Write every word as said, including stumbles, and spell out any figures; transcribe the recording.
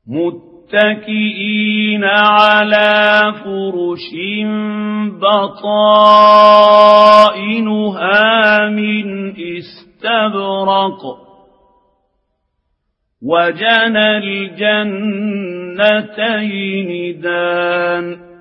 متكئين على فرش بطائنها من استبرق وجنى الجنتين دان